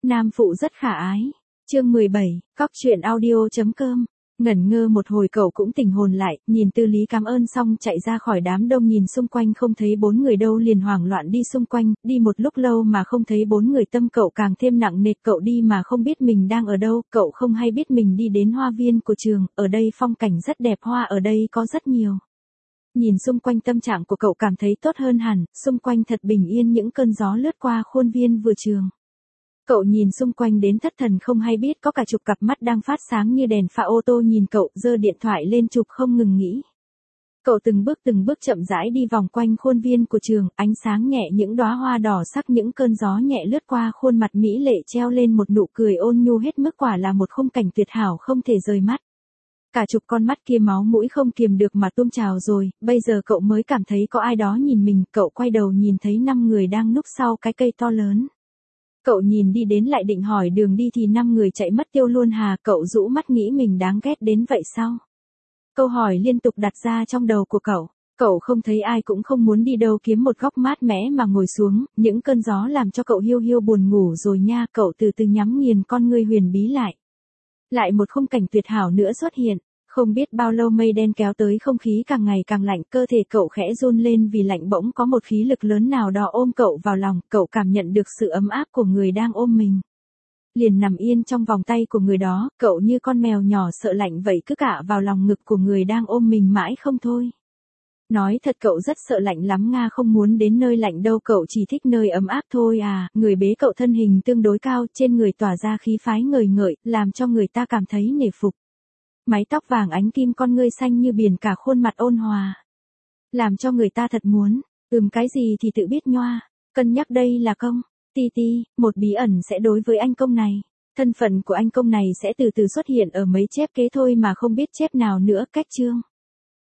Nam phụ rất khả ái. Chương 17, cóc truyện audio.com. Ngẩn ngơ một hồi cậu cũng tỉnh hồn lại, nhìn Tư Lý cảm ơn xong chạy ra khỏi đám đông, nhìn xung quanh không thấy bốn người đâu liền hoảng loạn đi xung quanh, đi một lúc lâu mà không thấy bốn người, tâm cậu càng thêm nặng nề, cậu đi mà không biết mình đang ở đâu, cậu không hay biết mình đi đến hoa viên của trường, ở đây phong cảnh rất đẹp, hoa ở đây có rất nhiều. Nhìn xung quanh tâm trạng của cậu cảm thấy tốt hơn hẳn, xung quanh thật bình yên, những cơn gió lướt qua khuôn viên vừa trường. Cậu nhìn xung quanh đến thất thần không hay biết có cả chục cặp mắt đang phát sáng như đèn pha ô tô nhìn cậu, giơ điện thoại lên chụp không ngừng nghỉ. Cậu từng bước chậm rãi đi vòng quanh khuôn viên của trường, ánh sáng nhẹ, những đóa hoa đỏ sắc, những cơn gió nhẹ lướt qua khuôn mặt mỹ lệ treo lên một nụ cười ôn nhu hết mức, quả là một khung cảnh tuyệt hảo không thể rời mắt. Cả chục con mắt kia máu mũi không kiềm được mà tuôn trào rồi, bây giờ cậu mới cảm thấy có ai đó nhìn mình, cậu quay đầu nhìn thấy 5 người đang núp sau cái cây to lớn. Cậu nhìn đi đến lại định hỏi đường đi thì 5 người chạy mất tiêu luôn hà, cậu rũ mắt nghĩ mình đáng ghét đến vậy sao? Câu hỏi liên tục đặt ra trong đầu của cậu không thấy ai cũng không muốn đi đâu, kiếm một góc mát mẻ mà ngồi xuống, những cơn gió làm cho cậu hiu hiu buồn ngủ rồi nha, cậu từ từ nhắm nghiền con ngươi huyền bí lại. Lại một khung cảnh tuyệt hảo nữa xuất hiện. Không biết bao lâu mây đen kéo tới, không khí càng ngày càng lạnh, cơ thể cậu khẽ run lên vì lạnh, bỗng có một khí lực lớn nào đó ôm cậu vào lòng, cậu cảm nhận được sự ấm áp của người đang ôm mình. Liền nằm yên trong vòng tay của người đó, cậu như con mèo nhỏ sợ lạnh vậy cứ cạ vào lòng ngực của người đang ôm mình mãi không thôi. Nói thật cậu rất sợ lạnh lắm Nga, không muốn đến nơi lạnh đâu, cậu chỉ thích nơi ấm áp thôi à. Người bế cậu thân hình tương đối cao, trên người tỏa ra khí phái ngời ngợi, làm cho người ta cảm thấy nể phục. Mái tóc vàng ánh kim, con ngươi xanh như biển, cả khuôn mặt ôn hòa. Làm cho người ta thật muốn, cái gì thì tự biết nhoa, cân nhắc đây là công, ti, một bí ẩn sẽ đối với anh công này. Thân phận của anh công này sẽ từ từ xuất hiện ở mấy chép kế thôi mà không biết chép nào nữa. Cách chương.